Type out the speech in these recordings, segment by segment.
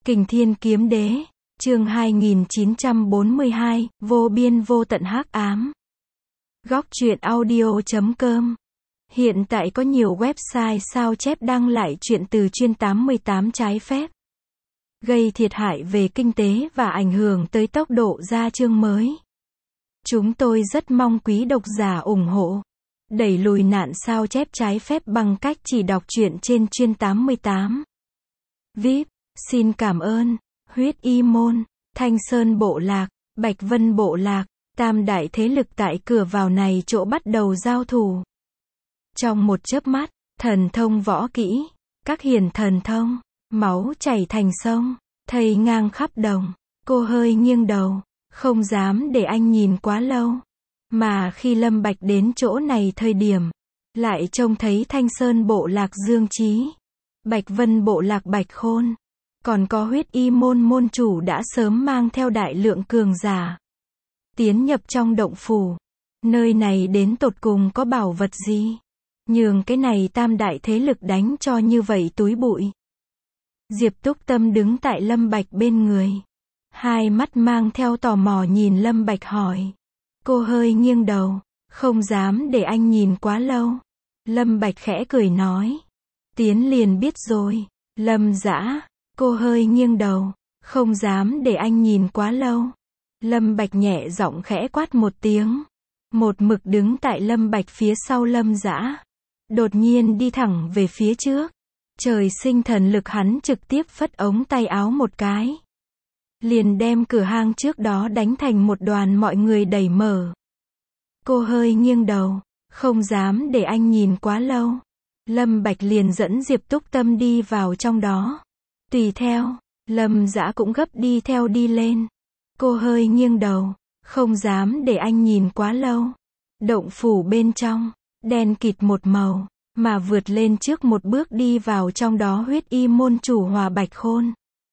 Kình Thiên Kiếm Đế, chương 2942, vô biên vô tận hắc ám. Góc truyện audio.com. Hiện tại có nhiều website sao chép đăng lại truyện từ chuyên 88 trái phép, gây thiệt hại về kinh tế và ảnh hưởng tới tốc độ ra chương mới. Chúng tôi rất mong quý độc giả ủng hộ, đẩy lùi nạn sao chép trái phép bằng cách chỉ đọc truyện trên chuyên 88. VIP, xin cảm ơn, Huyết Y Môn, Thanh Sơn Bộ Lạc, Bạch Vân Bộ Lạc, tam đại thế lực tại cửa vào này chỗ bắt đầu giao thủ. Trong một chớp mắt, thần thông võ kỹ, các hiển thần thông, máu chảy thành sông, thây ngang khắp đồng. Cô hơi nghiêng đầu, không dám để anh nhìn quá lâu. Mà khi Lâm Bạch đến chỗ này thời điểm, lại trông thấy Thanh Sơn Bộ Lạc Dương Chí, Bạch Vân Bộ Lạc Bạch Khôn, còn có Huyết Y Môn môn chủ đã sớm mang theo đại lượng cường giả tiến nhập trong động phủ. Nơi này đến tột cùng có bảo vật gì, nhường cái này tam đại thế lực đánh cho như vậy túi bụi. Diệp Túc Tâm đứng tại Lâm Bạch bên người, hai mắt mang theo tò mò nhìn Lâm Bạch hỏi. Cô hơi nghiêng đầu, không dám để anh nhìn quá lâu. Lâm Bạch khẽ cười nói, tiến liền biết rồi. Lâm Dã, cô hơi nghiêng đầu, không dám để anh nhìn quá lâu. Lâm Bạch nhẹ giọng khẽ quát một tiếng. Một mực đứng tại Lâm Bạch phía sau Lâm Dã, đột nhiên đi thẳng về phía trước. Trời sinh thần lực, hắn trực tiếp phất ống tay áo một cái, liền đem cửa hang trước đó đánh thành một đoàn, mọi người đẩy mở. Cô hơi nghiêng đầu, không dám để anh nhìn quá lâu. Lâm Bạch liền dẫn Diệp Túc Tâm đi vào trong đó. Tùy theo, Lâm Dã cũng gấp đi theo đi lên. Cô hơi nghiêng đầu, không dám để anh nhìn quá lâu. Động phủ bên trong, đen kịt một màu, mà vượt lên trước một bước đi vào trong đó Huyết Y môn chủ hòa Bạch Khôn,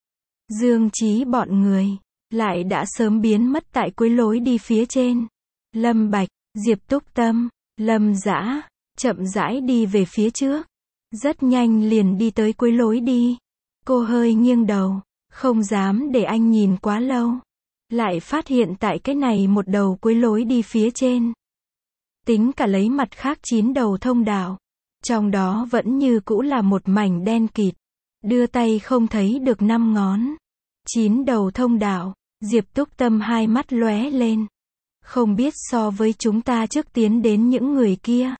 Dương Chí bọn người, lại đã sớm biến mất tại cuối lối đi phía trên. Lâm Bạch, Diệp Túc Tâm, Lâm Dã, chậm rãi đi về phía trước. Rất nhanh liền đi tới cuối lối đi. Cô hơi nghiêng đầu, không dám để anh nhìn quá lâu. Lại phát hiện tại cái này một đầu cuối lối đi phía trên, tính cả lấy mặt khác 9 đầu thông đạo, trong đó vẫn như cũ là một mảnh đen kịt, đưa tay không thấy được 5 ngón. 9 đầu thông đạo. Diệp Túc Tâm hai mắt lóe lên. Không biết so với chúng ta trước tiến đến những người kia,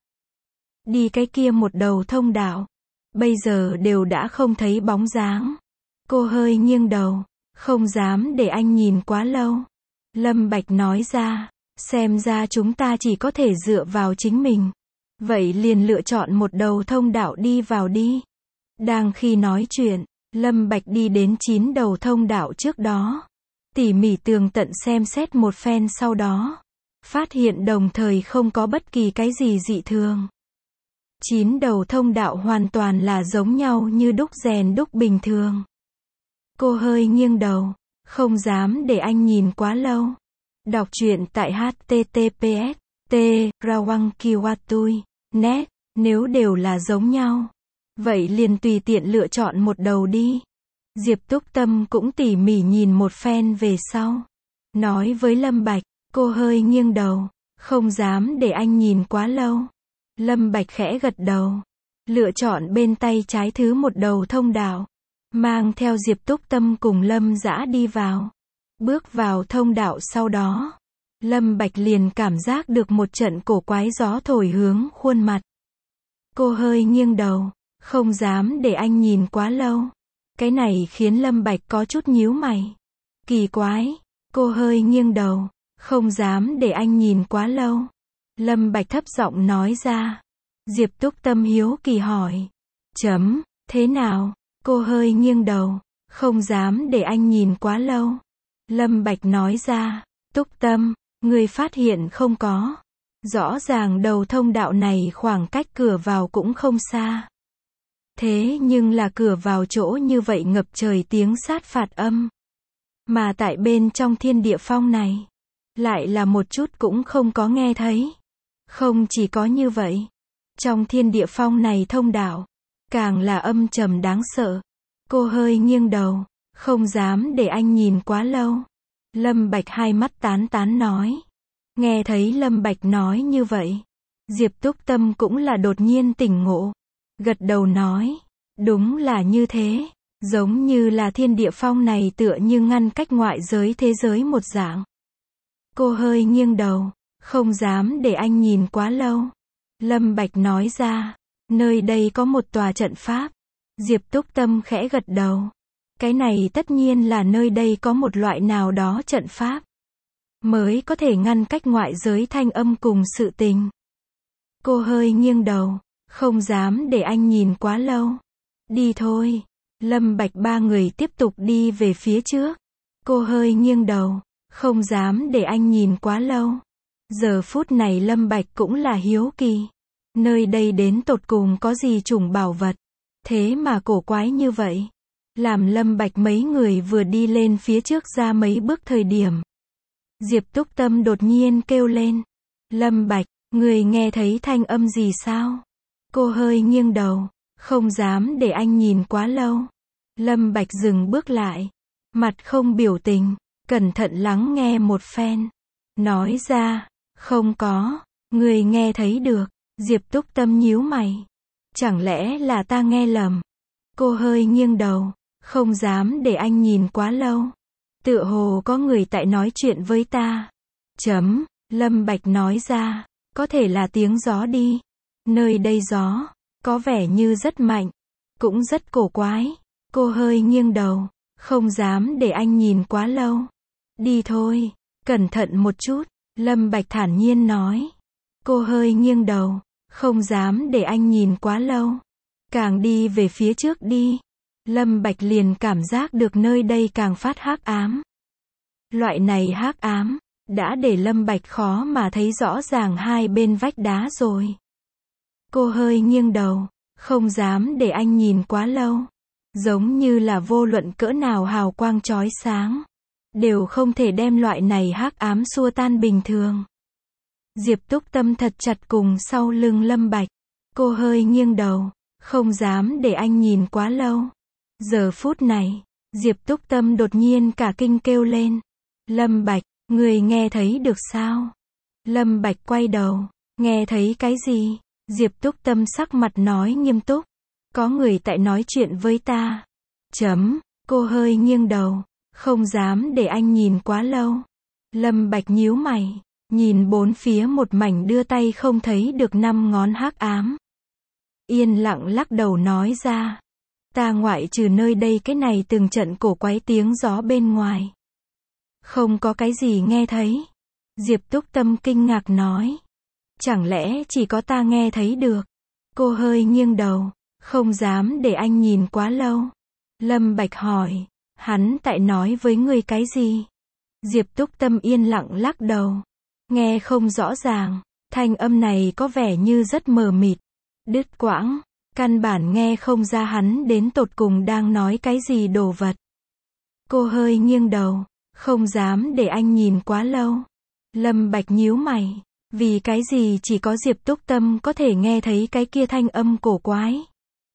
đi cái kia một đầu thông đạo, bây giờ đều đã không thấy bóng dáng. Cô hơi nghiêng đầu, không dám để anh nhìn quá lâu. Lâm Bạch nói ra, xem ra chúng ta chỉ có thể dựa vào chính mình. Vậy liền lựa chọn một đầu thông đạo đi vào đi. Đang khi nói chuyện, Lâm Bạch đi đến 9 đầu thông đạo trước đó, tỉ mỉ tường tận xem xét một phen, sau đó phát hiện đồng thời không có bất kỳ cái gì dị thường. 9 đầu thông đạo hoàn toàn là giống nhau như đúc rèn đúc bình thường. Cô hơi nghiêng đầu, không dám để anh nhìn quá lâu. Đọc truyện tại https://rawangkiwatui.net. Nếu đều là giống nhau, vậy liền tùy tiện lựa chọn một đầu đi. Diệp Túc Tâm cũng tỉ mỉ nhìn một phen về sau, nói với Lâm Bạch. Cô hơi nghiêng đầu, không dám để anh nhìn quá lâu. Lâm Bạch khẽ gật đầu, lựa chọn bên tay trái thứ một đầu thông đạo, mang theo Diệp Túc Tâm cùng Lâm Dã đi vào. Bước vào thông đạo sau đó, Lâm Bạch liền cảm giác được một trận cổ quái gió thổi hướng khuôn mặt. Cô hơi nghiêng đầu, không dám để anh nhìn quá lâu. Cái này khiến Lâm Bạch có chút nhíu mày. Kỳ quái. Cô hơi nghiêng đầu, không dám để anh nhìn quá lâu. Lâm Bạch thấp giọng nói ra. Diệp Túc Tâm hiếu kỳ hỏi. Thế nào? Cô hơi nghiêng đầu, không dám để anh nhìn quá lâu. Lâm Bạch nói ra. Túc Tâm, người phát hiện không có? Rõ ràng đầu thông đạo này khoảng cách cửa vào cũng không xa. Thế nhưng là cửa vào chỗ như vậy ngập trời tiếng sát phạt âm. Mà tại bên trong thiên địa phong này, lại là một chút cũng không có nghe thấy. Không chỉ có như vậy, trong thiên địa phong này thông đạo, càng là âm trầm đáng sợ. Cô hơi nghiêng đầu, Không dám để anh nhìn quá lâu. Lâm Bạch hai mắt tán tán nói. Nghe thấy Lâm Bạch nói như vậy, Diệp Túc Tâm cũng là đột nhiên tỉnh ngộ. Gật đầu nói. Đúng là như thế. Giống như là thiên địa phong này tựa như ngăn cách ngoại giới thế giới một dạng. Cô hơi nghiêng đầu. Không dám để anh nhìn quá lâu. Lâm Bạch nói ra. Nơi đây có một tòa trận pháp. Diệp Túc Tâm khẽ gật đầu. Cái này tất nhiên là nơi đây có một loại nào đó trận pháp. Mới có thể ngăn cách ngoại giới thanh âm cùng sự tình. Cô hơi nghiêng đầu. Không dám để anh nhìn quá lâu. Đi thôi. Lâm Bạch ba người tiếp tục đi về phía trước. Cô hơi nghiêng đầu. Không dám để anh nhìn quá lâu. Giờ phút này Lâm Bạch cũng là hiếu kỳ. Nơi đây đến tột cùng có gì chủng bảo vật. Thế mà cổ quái như vậy. Làm Lâm Bạch mấy người vừa đi lên phía trước ra mấy bước thời điểm. Diệp Túc Tâm đột nhiên kêu lên. Lâm Bạch, người nghe thấy thanh âm gì sao? Cô hơi nghiêng đầu. Không dám để anh nhìn quá lâu. Lâm Bạch dừng bước lại. Mặt không biểu tình. Cẩn thận lắng nghe một phen. Nói ra. Không có. Người nghe thấy được. Diệp Túc Tâm nhíu mày. Chẳng lẽ là ta nghe lầm? Cô hơi nghiêng đầu. Không dám để anh nhìn quá lâu. Tựa hồ có người tại nói chuyện với ta. Lâm Bạch nói ra. Có thể là tiếng gió đi. Nơi đây gió. Có vẻ như rất mạnh. Cũng rất cổ quái. Cô hơi nghiêng đầu. Không dám để anh nhìn quá lâu. Đi thôi. Cẩn thận một chút. Lâm Bạch thản nhiên nói. Cô hơi nghiêng đầu. Không dám để anh nhìn quá lâu. Càng đi về phía trước đi. Lâm Bạch liền cảm giác được nơi đây càng phát hắc ám. Loại này hắc ám đã để Lâm Bạch khó mà thấy rõ ràng hai bên vách đá rồi. Cô hơi nghiêng đầu. Không dám để anh nhìn quá lâu. Giống như là vô luận cỡ nào hào quang chói sáng. Đều không thể đem loại này hắc ám xua tan bình thường. Diệp Túc Tâm thật chặt cùng sau lưng Lâm Bạch. Cô hơi nghiêng đầu. Không dám để anh nhìn quá lâu. Giờ phút này, Diệp Túc Tâm đột nhiên cả kinh kêu lên. Lâm Bạch, người nghe thấy được sao? Lâm Bạch quay đầu. Nghe thấy cái gì? Diệp Túc Tâm sắc mặt nói nghiêm túc. Có người tại nói chuyện với ta. Cô hơi nghiêng đầu. Không dám để anh nhìn quá lâu. Lâm Bạch nhíu mày. Nhìn bốn phía một mảnh đưa tay không thấy được 5 ngón hắc ám. Yên lặng lắc đầu nói ra. Ta ngoại trừ nơi đây cái này từng trận cổ quái tiếng gió bên ngoài. Không có cái gì nghe thấy. Diệp Túc Tâm kinh ngạc nói. Chẳng lẽ chỉ có ta nghe thấy được? Cô hơi nghiêng đầu. Không dám để anh nhìn quá lâu. Lâm Bạch hỏi. Hắn tại nói với người cái gì? Diệp Túc Tâm yên lặng lắc đầu. Nghe không rõ ràng. Thanh âm này có vẻ như rất mờ mịt. Đứt quãng. Căn bản nghe không ra hắn đến tột cùng đang nói cái gì đồ vật. Cô hơi nghiêng đầu. Không dám để anh nhìn quá lâu. Lâm Bạch nhíu mày. Vì cái gì chỉ có Diệp Túc Tâm có thể nghe thấy cái kia thanh âm cổ quái.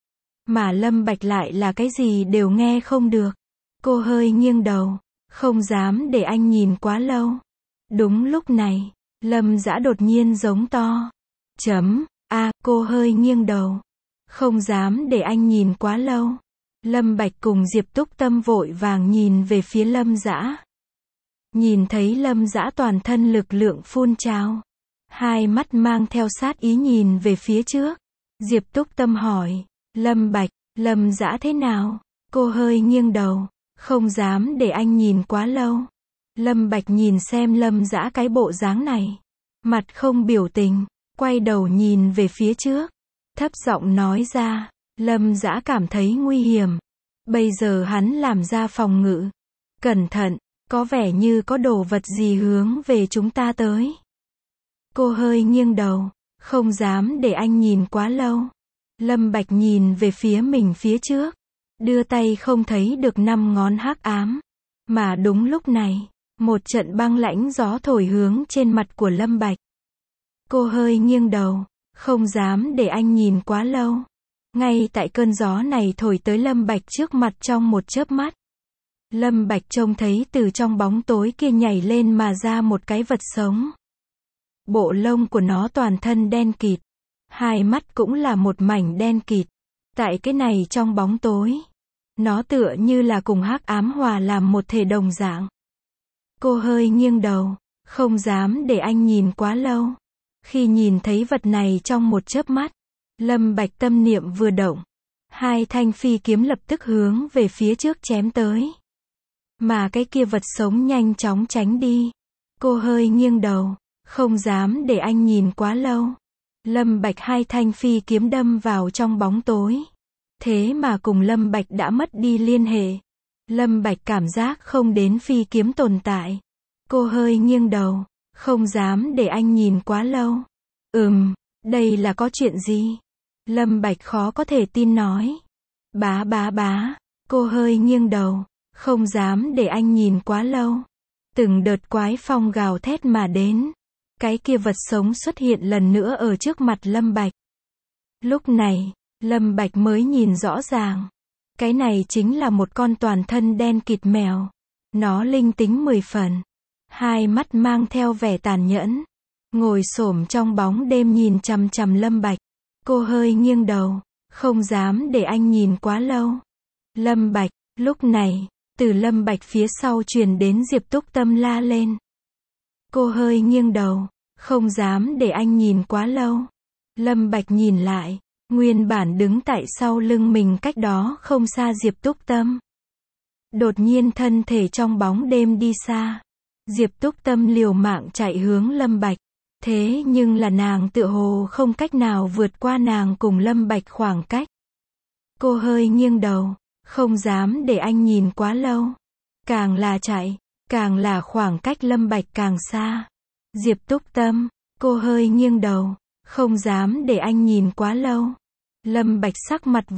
Mà Lâm Bạch lại là cái gì đều nghe không được. Cô hơi nghiêng đầu. Không dám để anh nhìn quá lâu. Đúng lúc này, Lâm Dã đột nhiên giống to. Cô hơi nghiêng đầu. Không dám để anh nhìn quá lâu. Lâm Bạch cùng Diệp Túc Tâm vội vàng nhìn về phía Lâm Dã. Nhìn thấy Lâm Dã toàn thân lực lượng phun trào. Hai mắt mang theo sát ý nhìn về phía trước. Diệp Túc Tâm hỏi. Lâm Bạch, Lâm Dã thế nào? Cô hơi nghiêng đầu. Không dám để anh nhìn quá lâu. Lâm Bạch nhìn xem Lâm Dã cái bộ dáng này. Mặt không biểu tình. Quay đầu nhìn về phía trước. Thấp giọng nói ra. Lâm Dã cảm thấy nguy hiểm. Bây giờ hắn làm ra phòng ngự. Cẩn thận, có vẻ như có đồ vật gì hướng về chúng ta tới. Cô hơi nghiêng đầu. Không dám để anh nhìn quá lâu. Lâm Bạch nhìn về phía mình phía trước. Đưa tay không thấy được 5 ngón hắc ám. Mà đúng lúc này, một trận băng lãnh gió thổi hướng trên mặt của Lâm Bạch. Cô hơi nghiêng đầu. Không dám để anh nhìn quá lâu. Ngay tại cơn gió này thổi tới Lâm Bạch trước mặt trong một chớp mắt. Lâm Bạch trông thấy từ trong bóng tối kia nhảy lên mà ra một cái vật sống. Bộ lông của nó toàn thân đen kịt. Hai mắt cũng là một mảnh đen kịt. Tại cái này trong bóng tối, nó tựa như là cùng hắc ám hòa làm một thể đồng dạng. Cô hơi nghiêng đầu, không dám để anh nhìn quá lâu. Khi nhìn thấy vật này trong một chớp mắt, Lâm Bạch tâm niệm vừa động, hai thanh phi kiếm lập tức hướng về phía trước chém tới. Mà cái kia vật sống nhanh chóng tránh đi. Cô hơi nghiêng đầu, không dám để anh nhìn quá lâu. Lâm Bạch hai thanh phi kiếm đâm vào trong bóng tối. Thế mà cùng Lâm Bạch đã mất đi liên hệ. Lâm Bạch cảm giác không đến phi kiếm tồn tại. Cô hơi nghiêng đầu, không dám để anh nhìn quá lâu. Đây là có chuyện gì? Lâm Bạch khó có thể tin nói. Bá, cô hơi nghiêng đầu, không dám để anh nhìn quá lâu. Từng đợt quái phong gào thét mà đến. Cái kia vật sống xuất hiện lần nữa ở trước mặt Lâm Bạch. Lúc này, Lâm Bạch mới nhìn rõ ràng. Cái này chính là một con toàn thân đen kịt mèo. Nó linh tính 10 phần. Hai mắt mang theo vẻ tàn nhẫn. Ngồi xổm trong bóng đêm nhìn chằm chằm Lâm Bạch. Cô hơi nghiêng đầu, không dám để anh nhìn quá lâu. Lâm Bạch, lúc này, từ Lâm Bạch phía sau truyền đến Diệp Túc Tâm la lên. Cô hơi nghiêng đầu, không dám để anh nhìn quá lâu. Lâm Bạch nhìn lại, nguyên bản đứng tại sau lưng mình cách đó không xa Diệp Túc Tâm. Đột nhiên thân thể trong bóng đêm đi xa. Diệp Túc Tâm liều mạng chạy hướng Lâm Bạch. Thế nhưng là nàng tựa hồ không cách nào vượt qua nàng cùng Lâm Bạch khoảng cách. Cô hơi nghiêng đầu, không dám để anh nhìn quá lâu. Càng là chạy, càng là khoảng cách Lâm Bạch càng xa. Diệp Túc Tâm, cô hơi nghiêng đầu, không dám để anh nhìn quá lâu. Lâm Bạch sắc mặt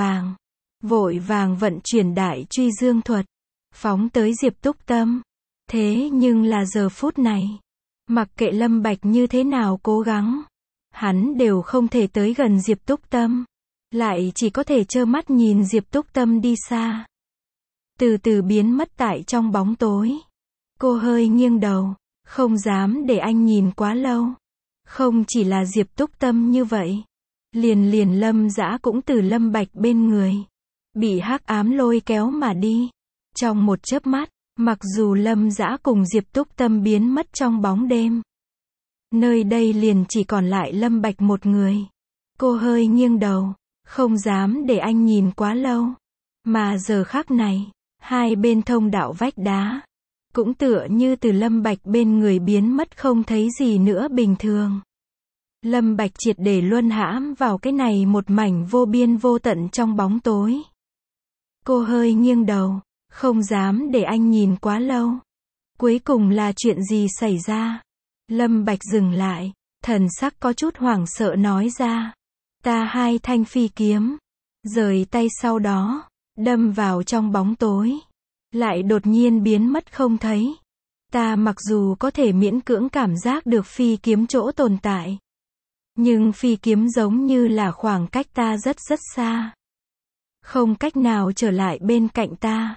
vội vàng vận chuyển đại truy dương thuật, phóng tới Diệp Túc Tâm. Thế nhưng là giờ phút này, mặc kệ Lâm Bạch như thế nào cố gắng, hắn đều không thể tới gần Diệp Túc Tâm, lại chỉ có thể trơ mắt nhìn Diệp Túc Tâm đi xa, từ từ biến mất tại trong bóng tối. Cô hơi nghiêng đầu, không dám để anh nhìn quá lâu. Không chỉ là Diệp Túc Tâm như vậy, liền Lâm Dã cũng từ Lâm Bạch bên người, bị hắc ám lôi kéo mà đi. Trong một chớp mắt, mặc dù Lâm Dã cùng Diệp Túc Tâm biến mất trong bóng đêm, nơi đây liền chỉ còn lại Lâm Bạch một người. Cô hơi nghiêng đầu, không dám để anh nhìn quá lâu. Mà giờ khắc này, hai bên thông đạo vách đá, cũng tựa như từ Lâm Bạch bên người biến mất không thấy gì nữa bình thường. Lâm Bạch triệt để luân hãm vào cái này một mảnh vô biên vô tận trong bóng tối. Cô hơi nghiêng đầu, không dám để anh nhìn quá lâu. Cuối cùng là chuyện gì xảy ra? Lâm Bạch dừng lại, thần sắc có chút hoảng sợ nói ra. Ta hai thanh phi kiếm, rời tay sau đó, đâm vào trong bóng tối, lại đột nhiên biến mất không thấy. Ta mặc dù có thể miễn cưỡng cảm giác được phi kiếm chỗ tồn tại, nhưng phi kiếm giống như là khoảng cách ta rất xa, không cách nào trở lại bên cạnh ta.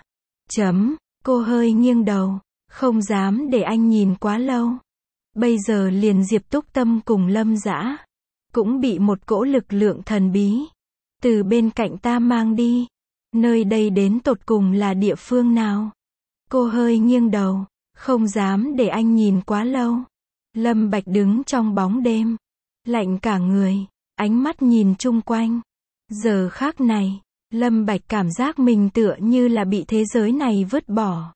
Cô hơi nghiêng đầu, không dám để anh nhìn quá lâu. Bây giờ liền Diệp Túc Tâm cùng Lâm Dã cũng bị một cỗ lực lượng thần bí từ bên cạnh ta mang đi. Nơi đây đến tột cùng là địa phương nào? Cô hơi nghiêng đầu, không dám để anh nhìn quá lâu. Lâm Bạch đứng trong bóng đêm, lạnh cả người, ánh mắt nhìn chung quanh. Giờ khắc này, Lâm Bạch cảm giác mình tựa như là bị thế giới này vứt bỏ,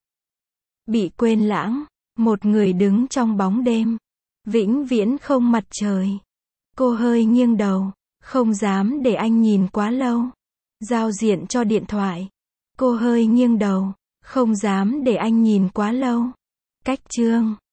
bị quên lãng, một người đứng trong bóng đêm, vĩnh viễn không mặt trời. Cô hơi nghiêng đầu, không dám để anh nhìn quá lâu. Giao diện cho điện thoại. Cô hơi nghiêng đầu, không dám để anh nhìn quá lâu. Cách chương